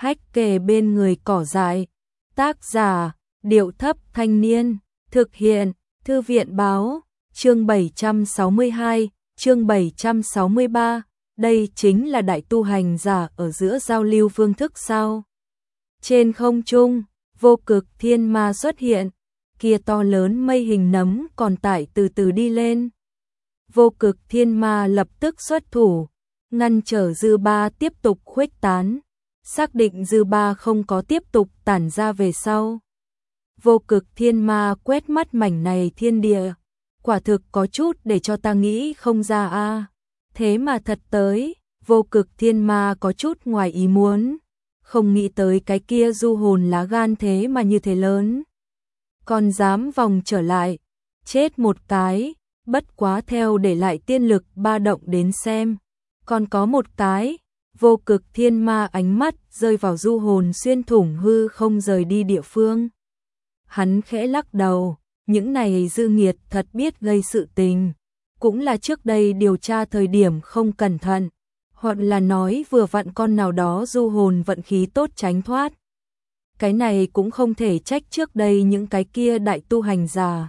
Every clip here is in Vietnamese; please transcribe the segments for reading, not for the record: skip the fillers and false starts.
hách kề bên người cỏ dại. Tác giả, Điệu Thấp Thanh Niên. Thực hiện, Thư viện Báo. Chương 762, chương 763. Đây chính là đại tu hành giả ở giữa giao lưu phương thức sao? Trên không trung, Vô Cực Thiên Ma xuất hiện. Kia to lớn mây hình nấm còn tải từ từ đi lên. Vô Cực Thiên Ma lập tức xuất thủ, ngăn trở dư ba tiếp tục khuếch tán, xác định dư ba không có tiếp tục tản ra về sau. Vô Cực Thiên Ma quét mắt mảnh này thiên địa, quả thực có chút để cho ta nghĩ không ra a. Thế mà thật tới, Vô Cực Thiên Ma có chút ngoài ý muốn, không nghĩ tới cái kia du hồn lá gan thế mà như thế lớn. Còn dám vòng trở lại, chết một cái, bất quá theo để lại tiên lực ba động đến xem. Còn có một cái, Vô Cực Thiên Ma ánh mắt rơi vào du hồn xuyên thủng hư không rời đi địa phương. Hắn khẽ lắc đầu, những này dư nghiệt thật biết gây sự tình. Cũng là trước đây điều tra thời điểm không cẩn thận, hoặc là nói vừa vặn con nào đó du hồn vận khí tốt tránh thoát. Cái này cũng không thể trách trước đây những cái kia đại tu hành giả.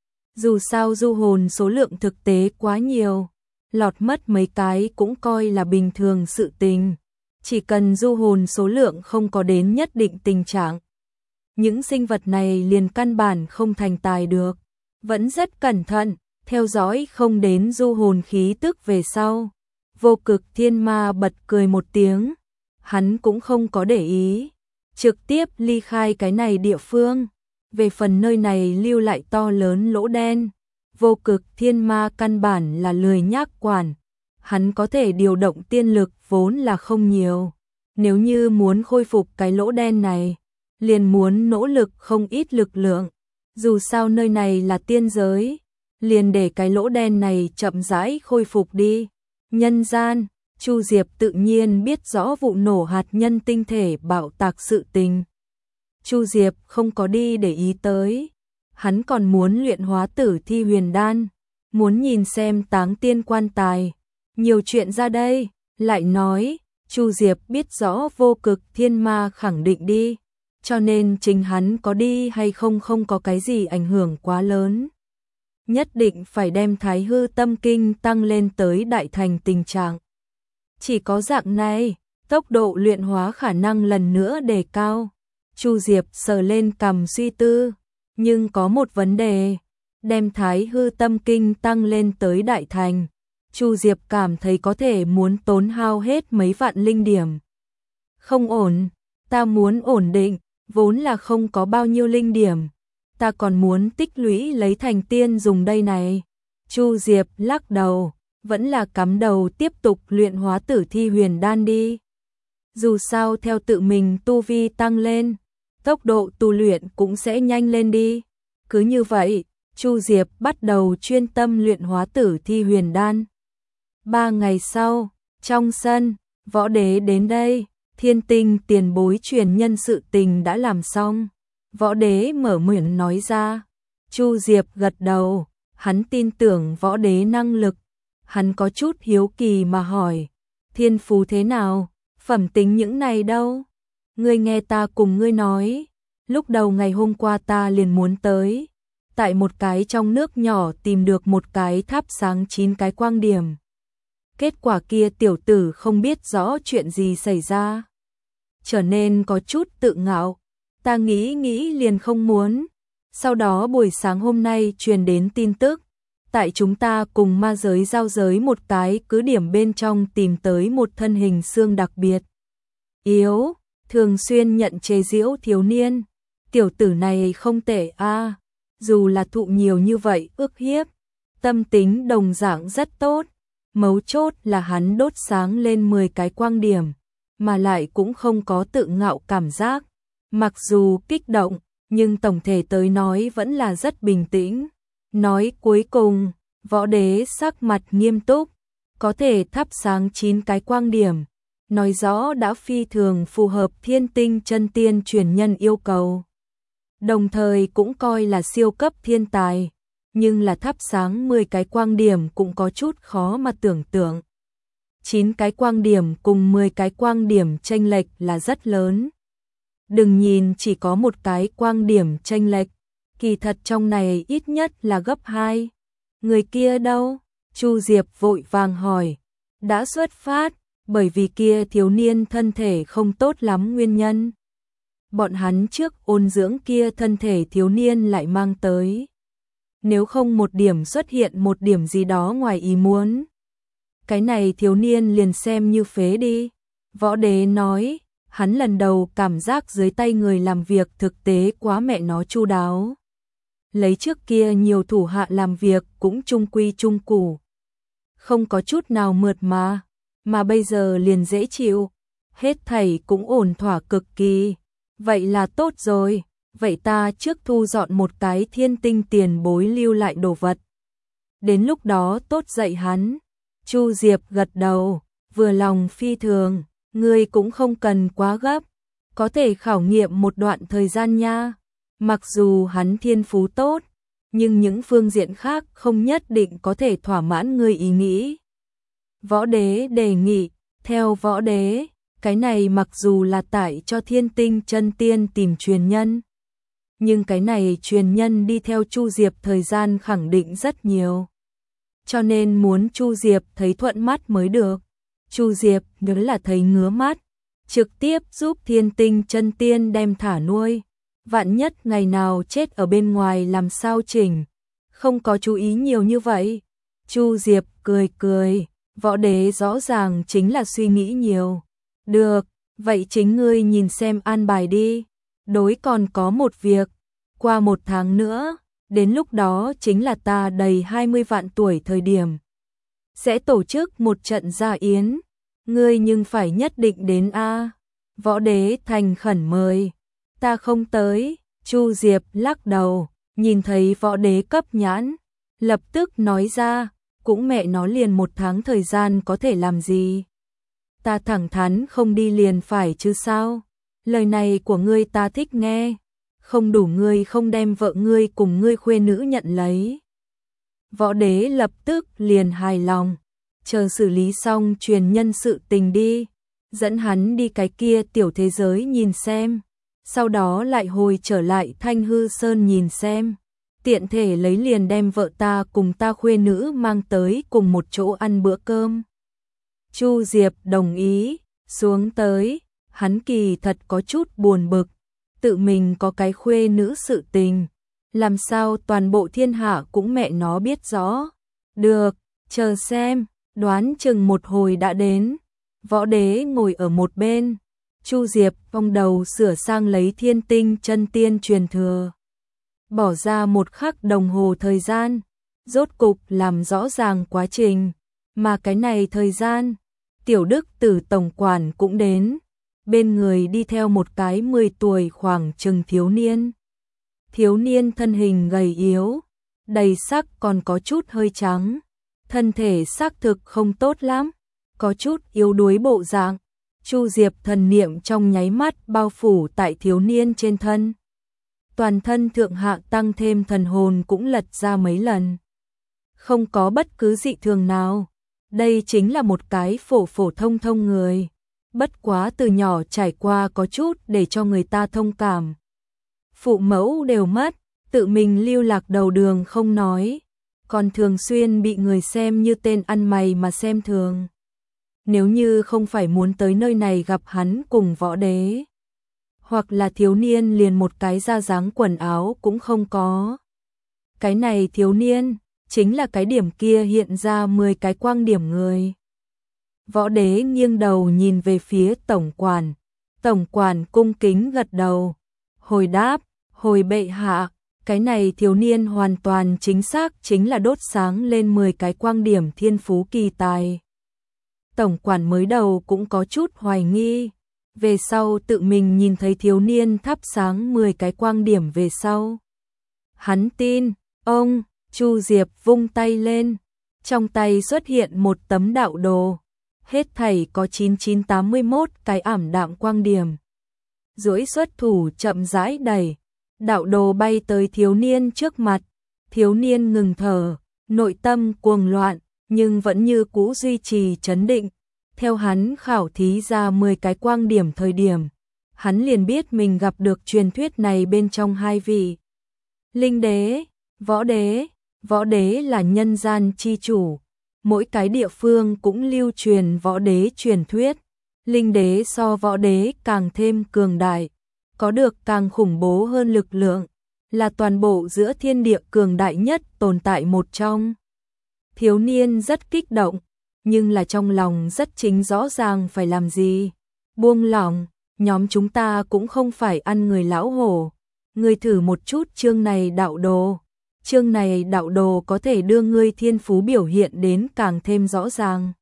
Dù sao du hồn số lượng thực tế quá nhiều, lọt mất mấy cái cũng coi là bình thường sự tình. Chỉ cần du hồn số lượng không có đến nhất định tình trạng, những sinh vật này liền căn bản không thành tài được. Vẫn rất cẩn thận, theo dõi không đến du hồn khí tức về sau. Vô Cực Thiên Ma bật cười một tiếng, hắn cũng không có để ý, trực tiếp ly khai cái này địa phương. Về phần nơi này lưu lại to lớn lỗ đen, Vô Cực Thiên Ma căn bản là lười nhác quản. Hắn có thể điều động tiên lực vốn là không nhiều, nếu như muốn khôi phục cái lỗ đen này, liền muốn nỗ lực không ít lực lượng. Dù sao nơi này là tiên giới, liền để cái lỗ đen này chậm rãi khôi phục đi. Nhân gian, Chu Diệp tự nhiên biết rõ vụ nổ hạt nhân tinh thể bạo tạc sự tình. Chu Diệp không có đi để ý tới, hắn còn muốn luyện hóa tử thi huyền đan, muốn nhìn xem táng tiên quan tài. Nhiều chuyện ra đây, lại nói, Chu Diệp biết rõ Vô Cực Thiên Ma khẳng định đi, cho nên chính hắn có đi hay không không có cái gì ảnh hưởng quá lớn. Nhất định phải đem Thái Hư Tâm Kinh tăng lên tới đại thành tình trạng. Chỉ có dạng này, tốc độ luyện hóa khả năng lần nữa đề cao. Chu Diệp sờ lên cằm suy tư, nhưng có một vấn đề, đem Thái Hư Tâm Kinh tăng lên tới đại thành, Chu Diệp cảm thấy có thể muốn tốn hao hết mấy vạn linh điểm. Không ổn, ta muốn ổn định, vốn là không có bao nhiêu linh điểm, ta còn muốn tích lũy lấy thành tiên dùng đây này. Chu Diệp lắc đầu, vẫn là cắm đầu tiếp tục luyện hóa tử thi huyền đan đi. Dù sao theo tự mình tu vi tăng lên, tốc độ tu luyện cũng sẽ nhanh lên đi. Cứ như vậy, Chu Diệp bắt đầu chuyên tâm luyện hóa tử thi huyền đan. 3 ngày sau, trong sân, Võ Đế đến đây, Thiên Tinh tiền bối truyền nhân sự tình đã làm xong. Võ Đế mở miệng nói ra. Chu Diệp gật đầu, hắn tin tưởng Võ Đế năng lực. Hắn có chút hiếu kỳ mà hỏi, thiên phú thế nào, phẩm tính những này đâu? Ngươi nghe ta cùng ngươi nói, lúc đầu ngày hôm qua ta liền muốn tới, tại một cái trong nước nhỏ tìm được một cái thắp sáng 9 cái quang điểm. Kết quả kia tiểu tử không biết rõ chuyện gì xảy ra, trở nên có chút tự ngạo, ta nghĩ liền không muốn. Sau đó buổi sáng hôm nay truyền đến tin tức, tại chúng ta cùng ma giới giao giới một cái cứ điểm bên trong tìm tới một thân hình xương đặc biệt yếu, thường xuyên nhận chế giễu thiếu niên. Tiểu tử này không tệ a, dù là thụ nhiều như vậy ức hiếp, tâm tính đồng dạng rất tốt. Mấu chốt là hắn đốt sáng lên 10 cái quang điểm, mà lại cũng không có tự ngạo cảm giác. Mặc dù kích động, nhưng tổng thể tới nói vẫn là rất bình tĩnh. Nói cuối cùng, Võ Đế sắc mặt nghiêm túc, có thể thắp sáng 9 cái quang điểm, nói rõ đã phi thường phù hợp Thiên Tinh chân tiên truyền nhân yêu cầu. Đồng thời cũng coi là siêu cấp thiên tài, nhưng là thắp sáng 10 cái quang điểm cũng có chút khó mà tưởng tượng. 9 cái quang điểm cùng 10 cái quang điểm chênh lệch là rất lớn. Đừng nhìn chỉ có một cái quang điểm chênh lệch, kỳ thật trong này ít nhất là gấp 2. Người kia đâu? Chu Diệp vội vàng hỏi. Đã xuất phát, bởi vì kia thiếu niên thân thể không tốt lắm nguyên nhân. Bọn hắn trước ôn dưỡng kia thân thể thiếu niên lại mang tới. Nếu không một điểm xuất hiện một điểm gì đó ngoài ý muốn, cái này thiếu niên liền xem như phế đi. Võ Đế nói, hắn lần đầu cảm giác dưới tay người làm việc thực tế quá mẹ nó chu đáo. Lấy trước kia nhiều thủ hạ làm việc cũng trung quy trung củ, không có chút nào mượt mà bây giờ liền dễ chịu, hết thảy cũng ổn thỏa cực kỳ. Vậy là tốt rồi, vậy ta trước thu dọn một cái thiên tinh tiền bối lưu lại đồ vật. Đến lúc đó tốt dạy hắn. Chu Diệp gật đầu, vừa lòng phi thường, ngươi cũng không cần quá gấp, có thể khảo nghiệm một đoạn thời gian nha. Mặc dù hắn thiên phú tốt, nhưng những phương diện khác không nhất định có thể thỏa mãn ngươi ý nghĩ. Võ Đế đề nghị, theo Võ Đế, cái này mặc dù là tại cho Thiên Tinh chân tiên tìm truyền nhân, nhưng cái này truyền nhân đi theo Chu Diệp thời gian khẳng định rất nhiều. Cho nên muốn Chu Diệp thấy thuận mắt mới được. Chu Diệp nếu là thấy ngứa mắt, trực tiếp giúp Thiên Tinh chân tiên đem thả nuôi. Vạn nhất ngày nào chết ở bên ngoài làm sao chỉnh, không có chú ý nhiều như vậy. Chu Diệp cười cười, Võ Đế rõ ràng chính là suy nghĩ nhiều. Được, vậy chính ngươi nhìn xem an bài đi. Đối còn có một việc, qua 1 tháng nữa, đến lúc đó chính là ta đầy 20 vạn tuổi thời điểm. Sẽ tổ chức một trận gia yến, ngươi nhưng phải nhất định đến a. Võ Đế thành khẩn mời. Ta không tới. Chu Diệp lắc đầu, nhìn thấy Võ Đế cấp nhãn, lập tức nói ra, cũng mẹ nó liền 1 tháng thời gian có thể làm gì. Ta thẳng thắn không đi liền phải chứ sao. Lời này của ngươi ta thích nghe, không đủ ngươi không đem vợ ngươi cùng ngươi khuê nữ nhận lấy. Võ Đế lập tức liền hài lòng, chờ xử lý xong truyền nhân sự tình đi, dẫn hắn đi cái kia tiểu thế giới nhìn xem. Sau đó lại hồi trở lại Thanh Hư Sơn nhìn xem, tiện thể lấy liền đem vợ ta cùng ta khuê nữ mang tới cùng một chỗ ăn bữa cơm. Chu Diệp đồng ý, xuống tới, hắn kỳ thật có chút buồn bực, tự mình có cái khuê nữ sự tình, làm sao toàn bộ thiên hạ cũng mẹ nó biết rõ. Được, chờ xem, đoán chừng một hồi đã đến. Võ Đế ngồi ở một bên, Chu Diệp vòng đầu sửa sang lấy Thiên Tinh chân tiên truyền thừa. Bỏ ra 1 khắc đồng hồ thời gian, rốt cục làm rõ ràng quá trình, mà cái này thời gian, Tiểu Đức Tử tổng quản cũng đến, bên người đi theo một cái 10 tuổi khoảng chừng thiếu niên. Thiếu niên thân hình gầy yếu, đầy sắc còn có chút hơi trắng, thân thể xác thực không tốt lắm, có chút yếu đuối bộ dạng. Chu Diệp thần niệm trong nháy mắt bao phủ tại thiếu niên trên thân. Toàn thân thượng hạ tăng thêm thần hồn cũng lật ra mấy lần. Không có bất cứ dị thường nào. Đây chính là một cái phổ phổ thông thông người. Bất quá từ nhỏ trải qua có chút để cho người ta thông cảm. Phụ mẫu đều mất, tự mình lưu lạc đầu đường không nói, còn thường xuyên bị người xem như tên ăn mày mà xem thường. Nếu như không phải muốn tới nơi này gặp hắn cùng Võ Đế, hoặc là thiếu niên liền một cái da dáng quần áo cũng không có. Cái này thiếu niên, chính là cái điểm kia hiện ra 10 cái quang điểm người. Võ Đế nghiêng đầu nhìn về phía tổng quản. Tổng quản cung kính gật đầu. Hồi đáp, hồi bệ hạ, cái này thiếu niên hoàn toàn chính xác chính là đốt sáng lên 10 cái quang điểm thiên phú kỳ tài. Tổng quản mới đầu cũng có chút hoài nghi, về sau tự mình nhìn thấy thiếu niên thắp sáng 10 cái quang điểm về sau. Hắn tin, ông, Chu Diệp vung tay lên, trong tay xuất hiện một tấm đạo đồ, hết thảy có 9981 cái ảm đạm quang điểm. Duỗi xuất thủ chậm rãi đẩy, đạo đồ bay tới thiếu niên trước mặt, thiếu niên ngừng thở, nội tâm cuồng loạn, nhưng vẫn như cũ duy trì trấn định, Theo hắn khảo thí ra 10 cái quang điểm thời điểm, hắn liền biết mình gặp được truyền thuyết này bên trong hai vị. Linh đế, võ đế là nhân gian chi chủ, mỗi cái địa phương cũng lưu truyền võ đế truyền thuyết. Linh đế so võ đế càng thêm cường đại, có được càng khủng bố hơn lực lượng, là toàn bộ giữa thiên địa cường đại nhất tồn tại một trong. Thiếu niên rất kích động, nhưng là trong lòng rất chính rõ ràng phải làm gì. Buông lỏng, nhóm chúng ta cũng không phải ăn người lão hổ. Ngươi thử một chút chương này đạo đồ. Chương này đạo đồ có thể đưa ngươi thiên phú biểu hiện đến càng thêm rõ ràng.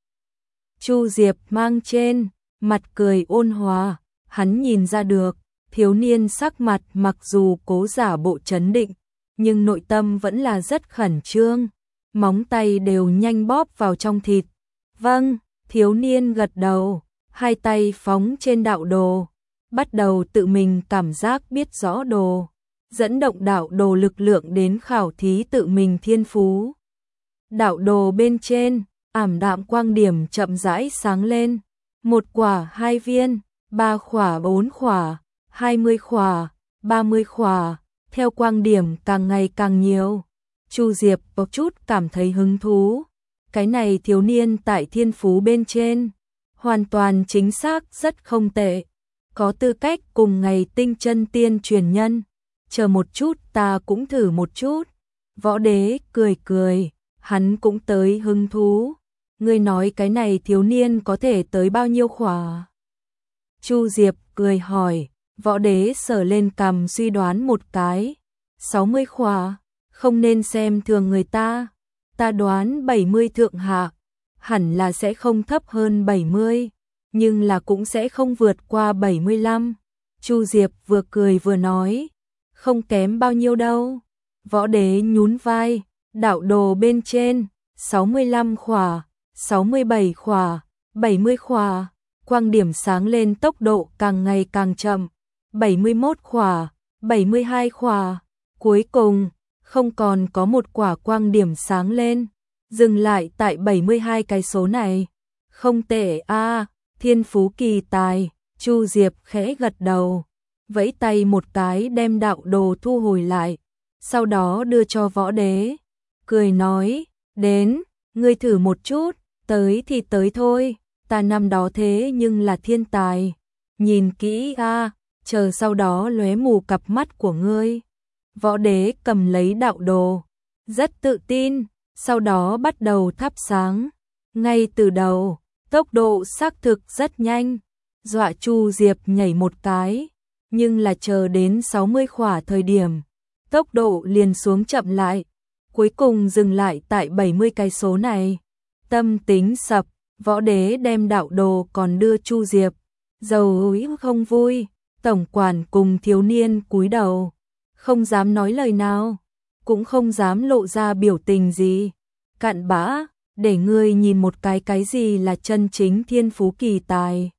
Chu Diệp mang trên, mặt cười ôn hòa, hắn nhìn ra được, thiếu niên sắc mặt mặc dù cố giả bộ trấn định, nhưng nội tâm vẫn là rất khẩn trương, móng tay đều nhanh bóp vào trong thịt. Vâng, thiếu niên gật đầu, hai tay phóng trên đạo đồ, bắt đầu tự mình cảm giác biết rõ đồ, dẫn động đạo đồ lực lượng đến khảo thí tự mình thiên phú. Đạo đồ bên trên, ảm đạm quang điểm chậm rãi sáng lên, 1 quả 2 viên, 3 khỏa 4 khỏa, 20 khỏa, 30 khỏa, theo quang điểm càng ngày càng nhiều. Chu Diệp có chút cảm thấy hứng thú. Cái này thiếu niên tại thiên phú bên trên, hoàn toàn chính xác rất không tệ, có tư cách cùng ngày tinh chân tiên truyền nhân. Chờ một chút ta cũng thử một chút. Võ đế cười cười, hắn cũng tới hứng thú. Ngươi nói cái này thiếu niên có thể tới bao nhiêu khỏa? Chu Diệp cười hỏi, võ đế sờ lên cằm suy đoán một cái. 60 khỏa, không nên xem thường người ta. Ta đoán 70 thượng hạ, hẳn là sẽ không thấp hơn 70, nhưng là cũng sẽ không vượt qua 75. Chu Diệp vừa cười vừa nói, không kém bao nhiêu đâu. Võ đế nhún vai, đạo đồ bên trên, 65 khỏa, 67 khỏa, 70 khỏa, quang điểm sáng lên tốc độ càng ngày càng chậm, 71 khỏa, 72 khỏa, cuối cùng không còn có một quả quang điểm sáng lên, dừng lại tại 72 cái số này. Không tệ a, thiên phú kỳ tài. Chu Diệp khẽ gật đầu, vẫy tay một cái đem đạo đồ thu hồi lại, sau đó đưa cho võ đế, cười nói, đến, ngươi thử một chút, tới thì tới thôi, ta năm đó thế nhưng là thiên tài, nhìn kỹ a, chờ sau đó lóe mù cặp mắt của ngươi. Võ đế cầm lấy đạo đồ, rất tự tin, sau đó bắt đầu thắp sáng. Ngay từ đầu, tốc độ xác thực rất nhanh, dọa Chu Diệp nhảy một cái, nhưng là chờ đến 60 khỏa thời điểm, tốc độ liền xuống chậm lại, cuối cùng dừng lại tại 70 cái số này. Tâm tính sập, võ đế đem đạo đồ còn đưa Chu Diệp, giàu úi không vui, tổng quản cùng thiếu niên cúi đầu, không dám nói lời nào, cũng không dám lộ ra biểu tình gì. Cặn bã, để ngươi nhìn một cái gì là chân chính thiên phú kỳ tài.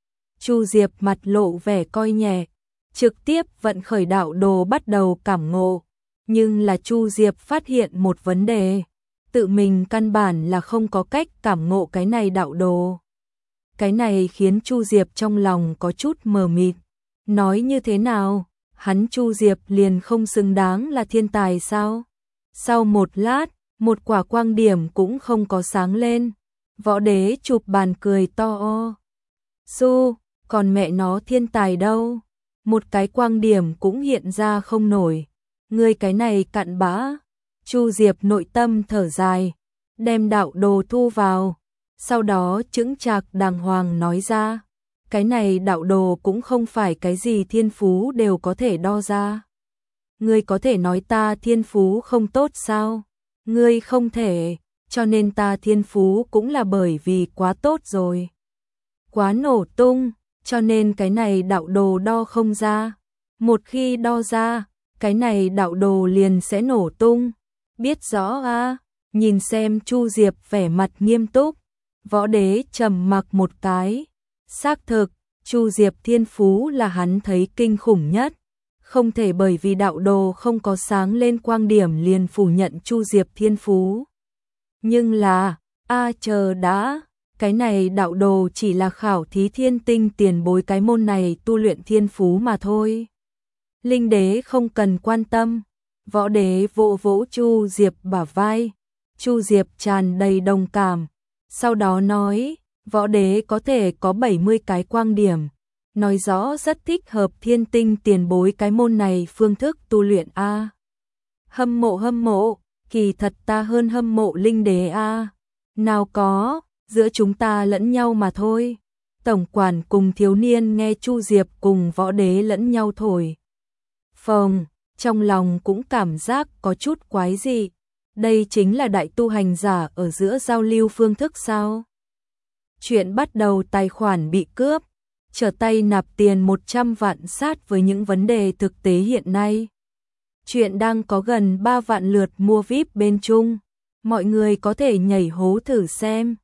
Chu Diệp mặt lộ vẻ coi nhẹ, trực tiếp vận khởi đạo đồ bắt đầu cảm ngộ, nhưng là Chu Diệp phát hiện một vấn đề, tự mình căn bản là không có cách cảm ngộ cái này đạo đồ. Cái này khiến Chu Diệp trong lòng có chút mờ mịt, nói như thế nào, hắn Chu Diệp liền không xứng đáng là thiên tài sao? Sau một lát, một quả quang điểm cũng không có sáng lên, võ đế chụp bàn cười to o. Su, còn mẹ nó thiên tài đâu? Một cái quang điểm cũng hiện ra không nổi. Ngươi cái này cặn bã. Chu Diệp nội tâm thở dài, đem đạo đồ thu vào, sau đó chững chạc đàng hoàng nói ra, cái này đạo đồ cũng không phải cái gì thiên phú đều có thể đo ra. Ngươi có thể nói ta thiên phú không tốt sao? Ngươi không thể, cho nên ta thiên phú cũng là bởi vì quá tốt rồi. Quá nổ tung, cho nên cái này đạo đồ đo không ra. Một khi đo ra, cái này đạo đồ liền sẽ nổ tung. Biết rõ a? Nhìn xem Chu Diệp vẻ mặt nghiêm túc, võ đế trầm mặc một cái. Xác thực, Chu Diệp thiên phú là hắn thấy kinh khủng nhất. Không thể bởi vì đạo đồ không có sáng lên quang điểm liền phủ nhận Chu Diệp thiên phú. Nhưng là, chờ đã, Cái này đạo đồ chỉ là khảo thí thiên tinh tiền bối cái môn này tu luyện thiên phú mà thôi. Linh đế không cần quan tâm. Võ đế vỗ vỗ Chu Diệp bả vai. Chu Diệp tràn đầy đồng cảm. Sau đó nói, võ đế có thể có 70 cái quang điểm. Nói rõ rất thích hợp thiên tinh tiền bối cái môn này phương thức tu luyện A. Hâm mộ, kỳ thật ta hơn hâm mộ linh đế A. Nào có, giữa chúng ta lẫn nhau mà thôi. Tổng quản cùng thiếu niên nghe Chu Diệp cùng võ đế lẫn nhau thổi phồng, trong lòng cũng cảm giác có chút quái dị. Đây chính là đại tu hành giả ở giữa giao lưu phương thức sao? Chuyện bắt đầu tài khoản bị cướp, trở tay nạp tiền 100 vạn sát với những vấn đề thực tế hiện nay. Chuyện đang có gần 3 vạn lượt mua VIP bên Trung. Mọi người có thể nhảy hố thử xem.